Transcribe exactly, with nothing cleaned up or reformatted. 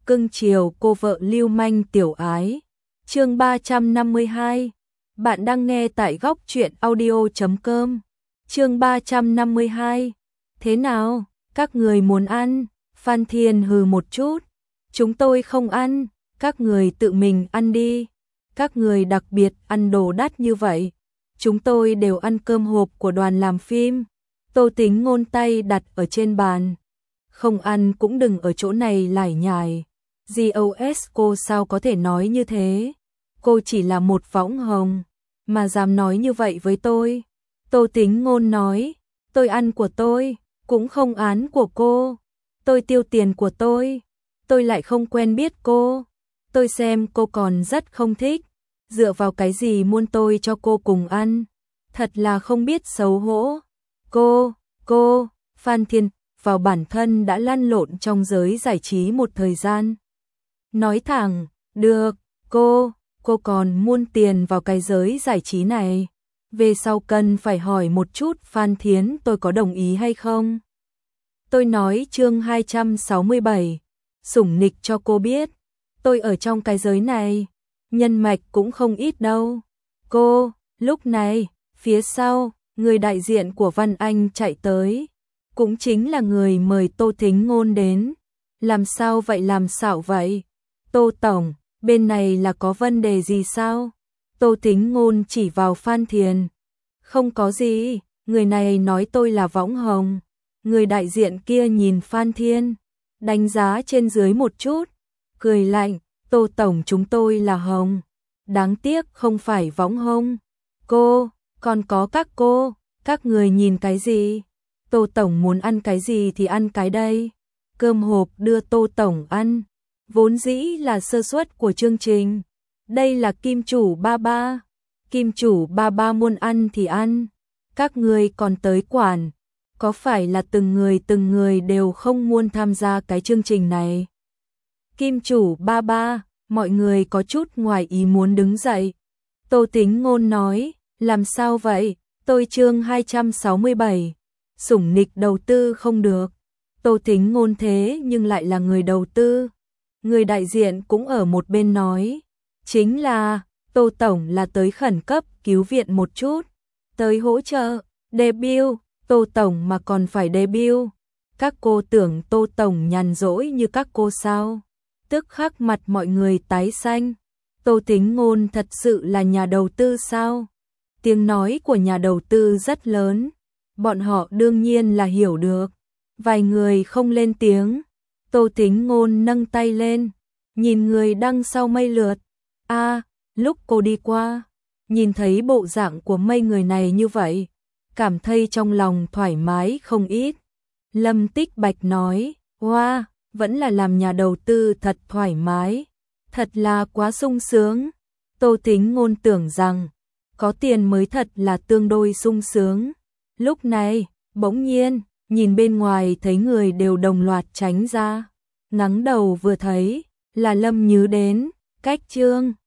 cưng chiều cô vợ lưu manh tiểu ái. Chương ba trăm năm mươi hai. Bạn đang nghe tại góc truyện audio chấm com. Chương ba trăm năm mươi hai. Thế nào, các người muốn ăn? Phan Thiên hừ một chút. Chúng tôi không ăn, các người tự mình ăn đi. Các người đặc biệt ăn đồ đắt như vậy. Chúng tôi đều ăn cơm hộp của đoàn làm phim. Tô Tính Ngôn tay đặt ở trên bàn. Không ăn cũng đừng ở chỗ này lải nhải. giê ô ét cô sao có thể nói như thế? Cô chỉ là một võng hồng, mà dám nói như vậy với tôi. Tô Tính Ngôn nói, tôi ăn của tôi, cũng không án của cô. Tôi tiêu tiền của tôi, tôi lại không quen biết cô. Tôi xem cô còn rất không thích, dựa vào cái gì muốn tôi cho cô cùng ăn? Thật là không biết xấu hổ. Cô, cô, Phan Thiên vào bản thân đã lăn lộn trong giới giải trí một thời gian. Nói thẳng, được, cô, cô còn muôn tiền vào cái giới giải trí này. Về sau cần phải hỏi một chút Phan Thiến tôi có đồng ý hay không. Tôi nói chương hai trăm sáu mươi bảy, sủng nịch cho cô biết. Tôi ở trong cái giới này, nhân mạch cũng không ít đâu. Cô, lúc này, phía sau, người đại diện của Văn Anh chạy tới. Cũng chính là người mời Tô Tính Ngôn đến. Làm sao vậy làm xạo vậy? Tô Tổng, bên này là có vấn đề gì sao? Tô Tính Ngôn chỉ vào Phan Thiền. Không có gì, người này nói tôi là võng hồng. Người đại diện kia nhìn Phan Thiên, đánh giá trên dưới một chút, cười lạnh, Tô Tổng chúng tôi là hồng. Đáng tiếc không phải võng hồng. Cô, còn có các cô, các người nhìn cái gì? Tô Tổng muốn ăn cái gì thì ăn cái đây. Cơm hộp đưa Tô Tổng ăn, vốn dĩ là sơ suất của chương trình. Đây là kim chủ ba ba. Kim chủ ba ba muốn ăn thì ăn. Các người còn tới quản. Có phải là từng người từng người đều không muốn tham gia cái chương trình này? Kim chủ ba ba, mọi người có chút ngoài ý muốn đứng dậy. Tô Tính Ngôn nói, làm sao vậy? Tôi chương hai trăm sáu mươi bảy. Sủng nịch đầu tư không được. Tô Tính Ngôn thế nhưng lại là người đầu tư. Người đại diện cũng ở một bên nói, chính là Tô Tổng là tới khẩn cấp cứu viện một chút, tới hỗ trợ debut. Tô Tổng mà còn phải debut. Các cô tưởng Tô Tổng nhàn rỗi như các cô sao? Tức khắc mặt mọi người tái xanh. Tô Tính Ngôn thật sự là nhà đầu tư sao? Tiếng nói của nhà đầu tư rất lớn. Bọn họ đương nhiên là hiểu được. Vài người không lên tiếng. Tô Tính Ngôn nâng tay lên, nhìn người đằng sau mây lượt. A, à, lúc cô đi qua, nhìn thấy bộ dạng của mấy người này như vậy, cảm thấy trong lòng thoải mái không ít. Lâm Tích Bạch nói, wow, vẫn là làm nhà đầu tư thật thoải mái, thật là quá sung sướng. Tô Tính Ngôn tưởng rằng, có tiền mới thật là tương đối sung sướng. Lúc này, bỗng nhiên, nhìn bên ngoài thấy người đều đồng loạt tránh ra. Ngắng đầu vừa thấy, là Lâm Nhứ đến, cách chương